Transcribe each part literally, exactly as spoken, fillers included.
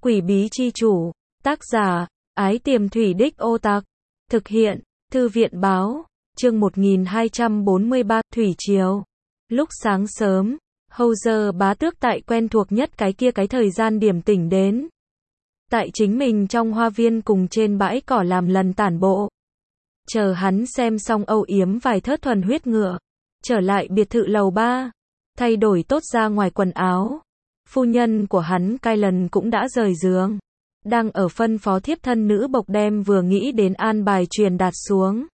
Quỷ bí chi chủ, tác giả, Ái Tiềm Thủy Đích Ô Tặc, thực hiện, Thư viện báo, chương một nghìn hai trăm bốn mươi ba, Thủy Triều. Lúc sáng sớm, Howzer bá tước tại quen thuộc nhất cái kia cái thời gian điểm tỉnh đến. Tại chính mình trong hoa viên cùng trên bãi cỏ làm lần tản bộ. Chờ hắn xem xong âu yếm vài thớt thuần huyết ngựa, trở lại biệt thự lầu ba, thay đổi tốt ra ngoài quần áo. Phu nhân của hắn cai lần cũng đã rời giường, đang ở phân phó thiếp thân nữ bộc đem vừa nghĩ đến an bài truyền đạt xuống.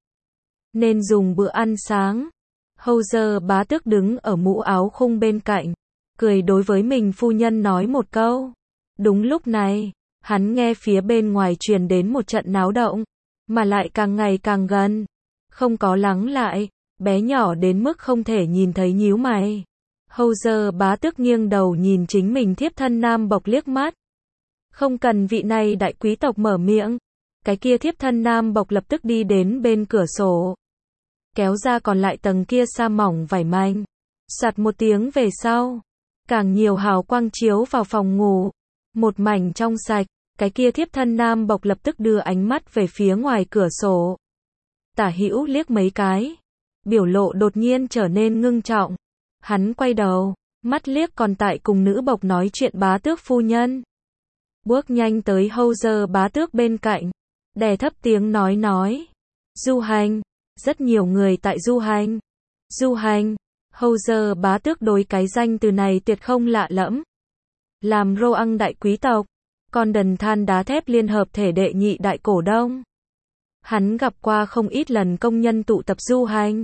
Nên dùng bữa ăn sáng. Howzer bá tước đứng ở mũ áo khung bên cạnh, cười đối với mình phu nhân nói một câu. Đúng lúc này, hắn nghe phía bên ngoài truyền đến một trận náo động, mà lại càng ngày càng gần, không có lắng lại, bé nhỏ đến mức không thể nhìn thấy nhíu mày. Howzer bá tước nghiêng đầu nhìn chính mình thiếp thân nam bộc liếc mắt. Không cần vị này đại quý tộc mở miệng, cái kia thiếp thân nam bộc lập tức đi đến bên cửa sổ, kéo ra còn lại tầng kia sa mỏng vải manh. Soạt một tiếng về sau, càng nhiều hào quang chiếu vào phòng ngủ, một mảnh trong sạch. Cái kia thiếp thân nam bộc lập tức đưa ánh mắt về phía ngoài cửa sổ, tả hữu liếc mấy cái, biểu lộ đột nhiên trở nên ngưng trọng. Hắn quay đầu, mắt liếc còn tại cùng nữ bộc nói chuyện bá tước phu nhân, bước nhanh tới Howzer bá tước bên cạnh, đè thấp tiếng nói nói, du hành, rất nhiều người tại du hành. Du hành, Howzer bá tước đối cái danh từ này tuyệt không lạ lẫm. Làm Rohan đại quý tộc, còn đần than đá thép liên hợp thể đệ nhị đại cổ đông, hắn gặp qua không ít lần công nhân tụ tập du hành,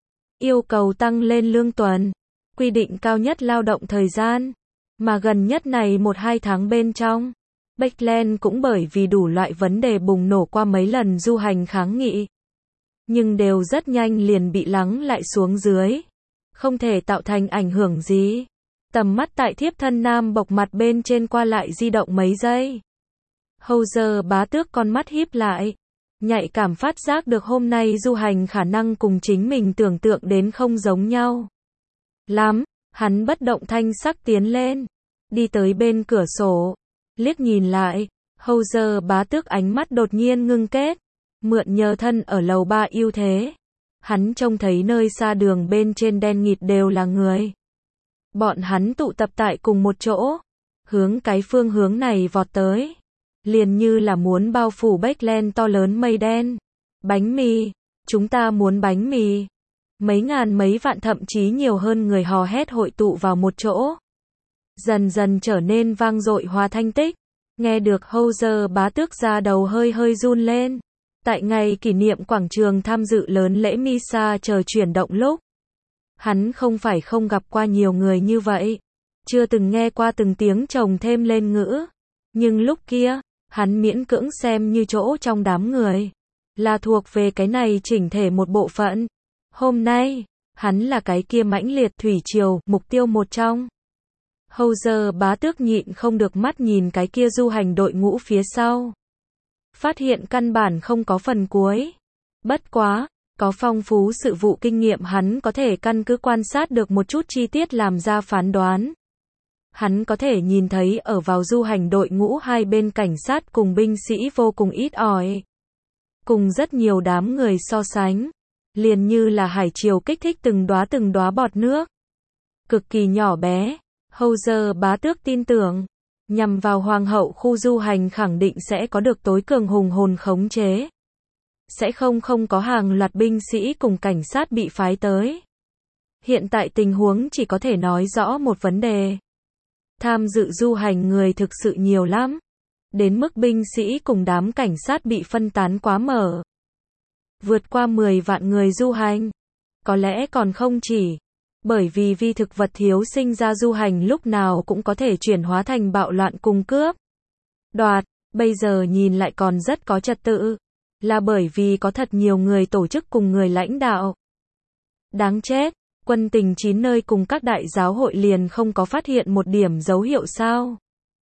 yêu cầu tăng lên lương tuần, quy định cao nhất lao động thời gian, mà gần nhất này một hai tháng bên trong, Backland cũng bởi vì đủ loại vấn đề bùng nổ qua mấy lần du hành kháng nghị, nhưng đều rất nhanh liền bị lắng lại xuống dưới, không thể tạo thành ảnh hưởng gì. Tầm mắt tại thiếp thân nam bộc mặt bên trên qua lại di động mấy giây. Howzer bá tước con mắt híp lại, nhạy cảm phát giác được hôm nay du hành khả năng cùng chính mình tưởng tượng đến không giống nhau lắm. Hắn bất động thanh sắc tiến lên, đi tới bên cửa sổ, liếc nhìn lại. Howzer bá tước ánh mắt đột nhiên ngưng kết, mượn nhờ thân ở lầu ba ưu thế, hắn trông thấy nơi xa đường bên trên đen nghịt đều là người. Bọn hắn tụ tập tại cùng một chỗ, hướng cái phương hướng này vọt tới, liền như là muốn bao phủ Backland to lớn mây đen. Bánh mì, chúng ta muốn bánh mì. Mấy ngàn mấy vạn thậm chí nhiều hơn người hò hét hội tụ vào một chỗ, dần dần trở nên vang dội hòa thanh tích. Nghe được Howzer bá tước ra đầu hơi hơi run lên. Tại ngày kỷ niệm quảng trường tham dự lớn lễ Misa chờ chuyển động lúc, hắn không phải không gặp qua nhiều người như vậy, chưa từng nghe qua từng tiếng chồng thêm lên ngữ, nhưng lúc kia, hắn miễn cưỡng xem như chỗ trong đám người, là thuộc về cái này chỉnh thể một bộ phận. Hôm nay, hắn là cái kia mãnh liệt thủy triều, mục tiêu một trong. Howzer bá tước nhịn không được mắt nhìn cái kia du hành đội ngũ phía sau, phát hiện căn bản không có phần cuối. Bất quá, có phong phú sự vụ kinh nghiệm, hắn có thể căn cứ quan sát được một chút chi tiết làm ra phán đoán. Hắn có thể nhìn thấy ở vào du hành đội ngũ hai bên cảnh sát cùng binh sĩ vô cùng ít ỏi. Cùng rất nhiều đám người so sánh, liền như là hải triều kích thích từng đóa từng đóa bọt nước. Cực kỳ nhỏ bé, Howzer bá tước tin tưởng, nhằm vào hoàng hậu khu du hành khẳng định sẽ có được tối cường hùng hồn khống chế. Sẽ không không có hàng loạt binh sĩ cùng cảnh sát bị phái tới. Hiện tại tình huống chỉ có thể nói rõ một vấn đề. Tham dự du hành người thực sự nhiều lắm, đến mức binh sĩ cùng đám cảnh sát bị phân tán quá mở. Vượt qua mười vạn người du hành, có lẽ còn không chỉ, bởi vì vi thực vật thiếu sinh ra du hành lúc nào cũng có thể chuyển hóa thành bạo loạn cùng cướp đoạt, bây giờ nhìn lại còn rất có trật tự. Là bởi vì có thật nhiều người tổ chức cùng người lãnh đạo. Đáng chết, quân tình chín nơi cùng các đại giáo hội liền không có phát hiện một điểm dấu hiệu sao?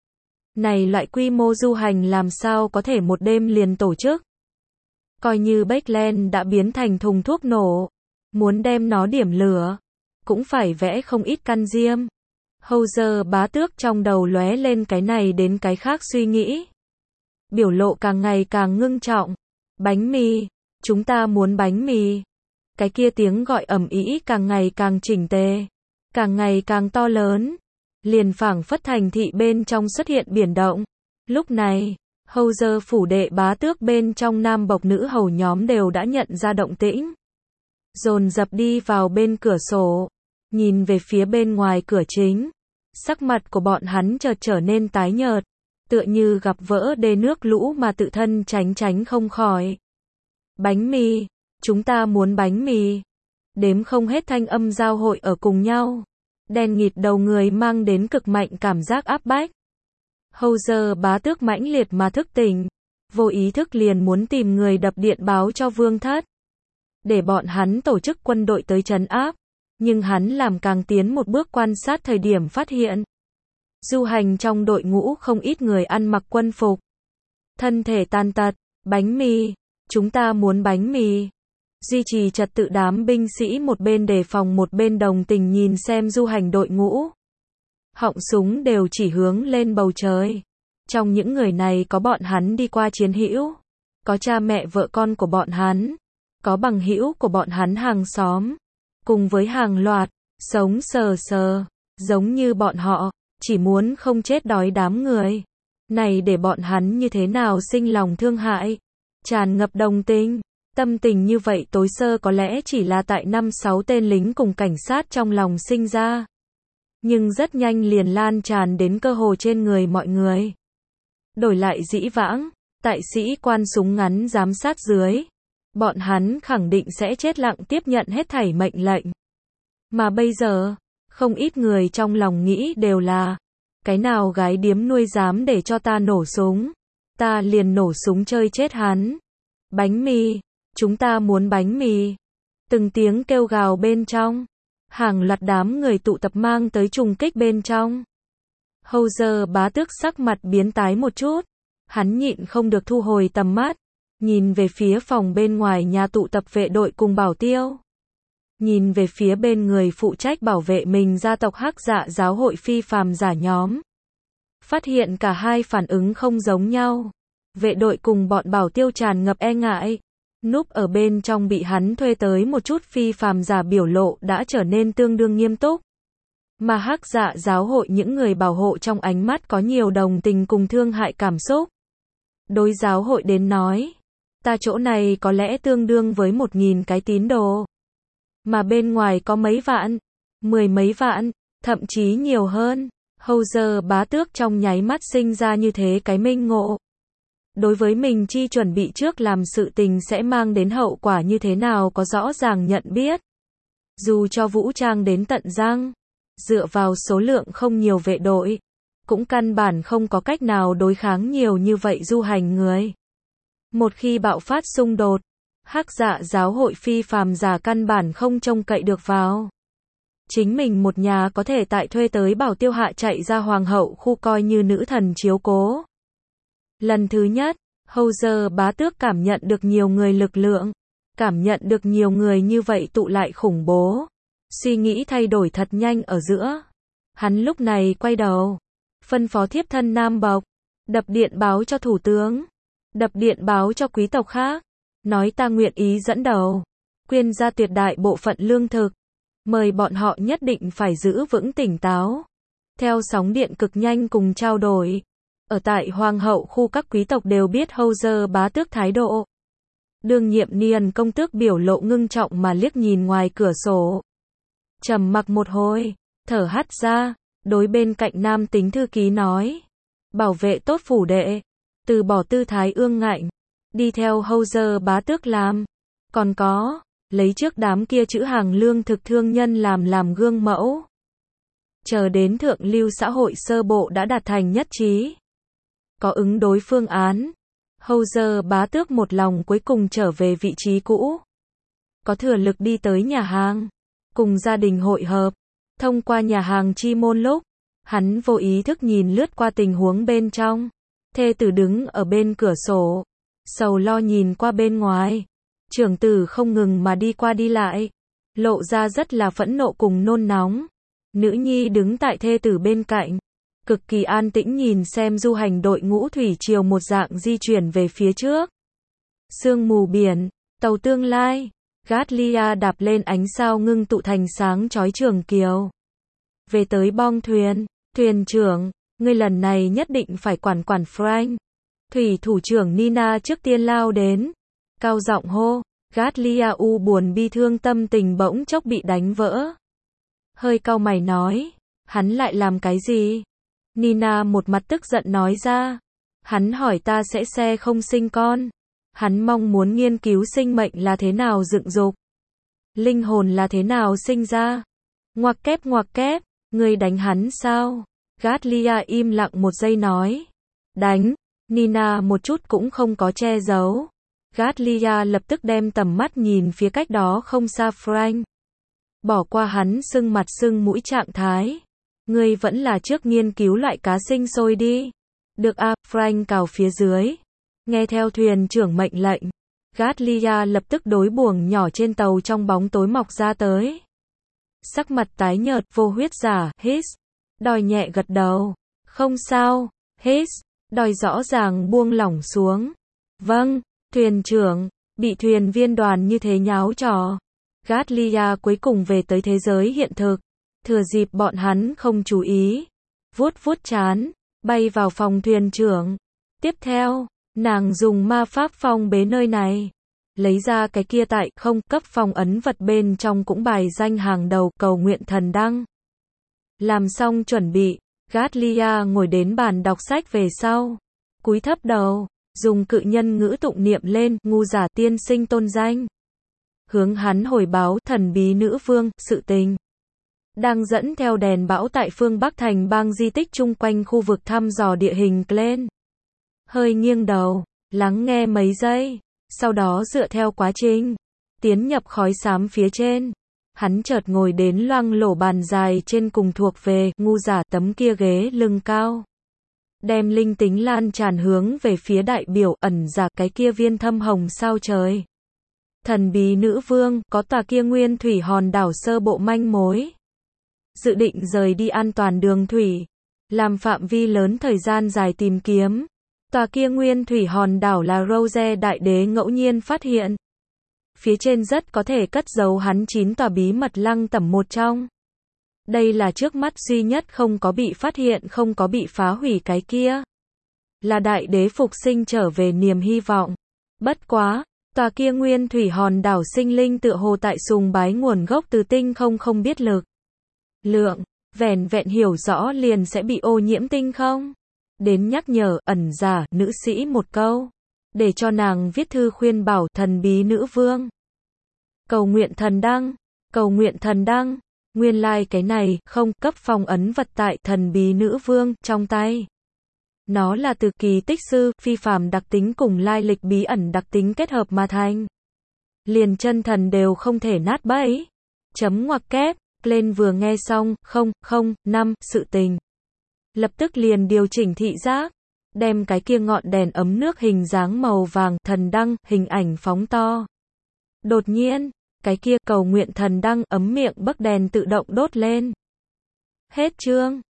Này loại quy mô du hành làm sao có thể một đêm liền tổ chức? Coi như Backland đã biến thành thùng thuốc nổ, muốn đem nó điểm lửa, cũng phải vẽ không ít căn diêm. Hầu giờ bá tước trong đầu lóe lên cái này đến cái khác suy nghĩ. Biểu lộ càng ngày càng ngưng trọng. Bánh mì, chúng ta muốn bánh mì. Cái kia tiếng gọi ầm ĩ càng ngày càng chỉnh tề, càng ngày càng to lớn. Liền phảng phất thành thị bên trong xuất hiện biển động. Lúc này, hầu giờ phủ đệ bá tước bên trong nam bộc nữ hầu nhóm đều đã nhận ra động tĩnh. Dồn dập đi vào bên cửa sổ, nhìn về phía bên ngoài cửa chính. Sắc mặt của bọn hắn chợt trở nên tái nhợt, tựa như gặp vỡ đê nước lũ mà tự thân tránh tránh không khỏi. Bánh mì, chúng ta muốn bánh mì. Đếm không hết thanh âm giao hội ở cùng nhau. Đen nghịt đầu người mang đến cực mạnh cảm giác áp bách. Hầu giờ bá tước mãnh liệt mà thức tỉnh, vô ý thức liền muốn tìm người đập điện báo cho vương thất, để bọn hắn tổ chức quân đội tới trấn áp. Nhưng hắn làm càng tiến một bước quan sát thời điểm phát hiện. Du hành trong đội ngũ không ít người ăn mặc quân phục. Thân thể tàn tật, bánh mì, chúng ta muốn bánh mì. Duy trì trật tự đám binh sĩ một bên đề phòng một bên đồng tình nhìn xem du hành đội ngũ. Họng súng đều chỉ hướng lên bầu trời. Trong những người này có bọn hắn đi qua chiến hữu, có cha mẹ vợ con của bọn hắn, có bằng hữu của bọn hắn hàng xóm, cùng với hàng loạt, sống sờ sờ, giống như bọn họ, chỉ muốn không chết đói đám người. Này để bọn hắn như thế nào sinh lòng thương hại, tràn ngập đồng tình. Tâm tình như vậy tối sơ có lẽ chỉ là tại năm sáu tên lính cùng cảnh sát trong lòng sinh ra. Nhưng rất nhanh liền lan tràn đến cơ hồ trên người mọi người. Đổi lại dĩ vãng, tại sĩ quan súng ngắn giám sát dưới, bọn hắn khẳng định sẽ chết lặng tiếp nhận hết thảy mệnh lệnh. Mà bây giờ, không ít người trong lòng nghĩ đều là, cái nào gái điếm nuôi dám để cho ta nổ súng, ta liền nổ súng chơi chết hắn. Bánh mì, chúng ta muốn bánh mì. Từng tiếng kêu gào bên trong, hàng loạt đám người tụ tập mang tới trùng kích bên trong. Hầu giờ bá tước sắc mặt biến tái một chút, hắn nhịn không được thu hồi tầm mắt, nhìn về phía phòng bên ngoài nhà tụ tập vệ đội cùng bảo tiêu. Nhìn về phía bên người phụ trách bảo vệ mình gia tộc Hắc Dạ giáo hội phi phàm giả nhóm. Phát hiện cả hai phản ứng không giống nhau. Vệ đội cùng bọn bảo tiêu tràn ngập e ngại. Núp ở bên trong bị hắn thuê tới một chút phi phàm giả biểu lộ đã trở nên tương đương nghiêm túc. Mà Hắc Dạ giáo hội những người bảo hộ trong ánh mắt có nhiều đồng tình cùng thương hại cảm xúc. Đối giáo hội đến nói, ta chỗ này có lẽ tương đương với một nghìn cái tín đồ. Mà bên ngoài có mấy vạn, mười mấy vạn, thậm chí nhiều hơn. Hầu giờ bá tước trong nháy mắt sinh ra như thế cái minh ngộ. Đối với mình chi chuẩn bị trước làm sự tình sẽ mang đến hậu quả như thế nào có rõ ràng nhận biết. Dù cho vũ trang đến tận răng, dựa vào số lượng không nhiều vệ đội, cũng căn bản không có cách nào đối kháng nhiều như vậy du hành người. Một khi bạo phát xung đột, Hắc Dạ giáo hội phi phàm giả căn bản không trông cậy được vào. Chính mình một nhà có thể tại thuê tới bảo tiêu hạ chạy ra hoàng hậu khu coi như nữ thần chiếu cố. Lần thứ nhất, hầu giờ bá tước cảm nhận được nhiều người lực lượng, cảm nhận được nhiều người như vậy tụ lại khủng bố. Suy nghĩ thay đổi thật nhanh ở giữa. Hắn lúc này quay đầu, phân phó thiếp thân Nam Bộc, đập điện báo cho thủ tướng, đập điện báo cho quý tộc khác, nói ta nguyện ý dẫn đầu, quyên ra tuyệt đại bộ phận lương thực, mời bọn họ nhất định phải giữ vững tỉnh táo. Theo sóng điện cực nhanh cùng trao đổi, ở tại hoàng hậu khu các quý tộc đều biết hầu giờ bá tước thái độ. Đương nhiệm Niên công tước biểu lộ ngưng trọng mà liếc nhìn ngoài cửa sổ. Trầm mặc một hồi, thở hắt ra, đối bên cạnh nam tính thư ký nói. Bảo vệ tốt phủ đệ, từ bỏ tư thái ương ngạnh, đi theo hầu giờ bá tước làm. Còn có, lấy trước đám kia chữ hàng lương thực thương nhân làm làm gương mẫu. Chờ đến thượng lưu xã hội sơ bộ đã đạt thành nhất trí. Có ứng đối phương án. Hầu giờ bá tước một lòng cuối cùng trở về vị trí cũ. Có thừa lực đi tới nhà hàng, cùng gia đình hội hợp. Thông qua nhà hàng chi môn lúc, hắn vô ý thức nhìn lướt qua tình huống bên trong. Thê tử đứng ở bên cửa sổ, sầu lo nhìn qua bên ngoài. Trưởng tử không ngừng mà đi qua đi lại, lộ ra rất là phẫn nộ cùng nôn nóng. Nữ nhi đứng tại thê tử bên cạnh, cực kỳ an tĩnh nhìn xem du hành đội ngũ thủy triều một dạng di chuyển về phía trước. Sương mù biển, tàu tương lai, Gatlia đạp lên ánh sao ngưng tụ thành sáng chói trường kiều. Về tới bong thuyền, thuyền trưởng, ngươi lần này nhất định phải quản quản Frank. Thủy thủ trưởng Nina trước tiên lao đến, cao giọng hô, Gatlia u buồn bi thương tâm tình bỗng chốc bị đánh vỡ. Hơi cau mày nói, hắn lại làm cái gì? Nina một mặt tức giận nói ra, hắn hỏi ta sẽ xe không sinh con. Hắn mong muốn nghiên cứu sinh mệnh là thế nào dựng dục, linh hồn là thế nào sinh ra. Ngoặc kép ngoặc kép, ngươi đánh hắn sao? Gatlia im lặng một giây nói, đánh. Nina một chút cũng không có che giấu. Gatlia lập tức đem tầm mắt nhìn phía cách đó không xa Frank. Bỏ qua hắn sưng mặt sưng mũi trạng thái. Ngươi vẫn là trước nghiên cứu loại cá sinh sôi đi. Được a, Frank cào phía dưới. Nghe theo thuyền trưởng mệnh lệnh, Gatlia lập tức đối buồng nhỏ trên tàu trong bóng tối mọc ra tới. Sắc mặt tái nhợt, vô huyết giả, hít. Đòi nhẹ gật đầu. Không sao, hít. Đòi rõ ràng buông lỏng xuống. Vâng, thuyền trưởng, bị thuyền viên đoàn như thế nháo trò. Gatlia cuối cùng về tới thế giới hiện thực. Thừa dịp bọn hắn không chú ý. Vuốt vuốt trán, bay vào phòng thuyền trưởng. Tiếp theo, nàng dùng ma pháp phong bế nơi này. Lấy ra cái kia tại không cấp phong ấn vật bên trong cũng bài danh hàng đầu cầu nguyện thần đăng. Làm xong chuẩn bị, Gatlia ngồi đến bàn đọc sách về sau. Cúi thấp đầu, dùng cự nhân ngữ tụng niệm lên ngu giả tiên sinh tôn danh. Hướng hắn hồi báo thần bí nữ vương, sự tình. Đang dẫn theo đèn bão tại phương Bắc thành bang di tích chung quanh khu vực thăm dò địa hình Glen. Hơi nghiêng đầu, lắng nghe mấy giây, sau đó dựa theo quá trình, tiến nhập khói xám phía trên. Hắn chợt ngồi đến loang lổ bàn dài trên cùng thuộc về ngu giả tấm kia ghế lưng cao. Đem linh tính lan tràn hướng về phía đại biểu ẩn giả cái kia viên thâm hồng sao trời. Thần bí nữ vương có tòa kia nguyên thủy hòn đảo sơ bộ manh mối. Dự định rời đi an toàn đường thủy, làm phạm vi lớn thời gian dài tìm kiếm. Tòa kia nguyên thủy hòn đảo là Rose đại đế ngẫu nhiên phát hiện. Phía trên rất có thể cất giấu hắn chín tòa bí mật lăng tẩm một trong. Đây là trước mắt duy nhất không có bị phát hiện không có bị phá hủy cái kia. Là đại đế phục sinh trở về niềm hy vọng. Bất quá, tòa kia nguyên thủy hòn đảo sinh linh tựa hồ tại sùng bái nguồn gốc từ tinh không không biết lực. Lượng, vẻn vẹn hiểu rõ liền sẽ bị ô nhiễm tinh không. Đến nhắc nhở ẩn giả nữ sĩ một câu. Để cho nàng viết thư khuyên bảo thần bí nữ vương. Cầu nguyện thần đăng, cầu nguyện thần đăng. Nguyên lai like cái này không cấp phong ấn vật tại thần bí nữ vương trong tay. Nó là từ kỳ tích sư phi phàm đặc tính cùng lai lịch bí ẩn đặc tính kết hợp mà thành. Liền chân thần đều không thể nát bẫy. Chấm ngoặc kép, lên vừa nghe xong, không, không, năm, sự tình. Lập tức liền điều chỉnh thị giác. Đem cái kia ngọn đèn ấm nước hình dáng màu vàng thần đăng hình ảnh phóng to. Đột nhiên, cái kia cầu nguyện thần đăng ấm miệng bấc đèn tự động đốt lên. Hết chương.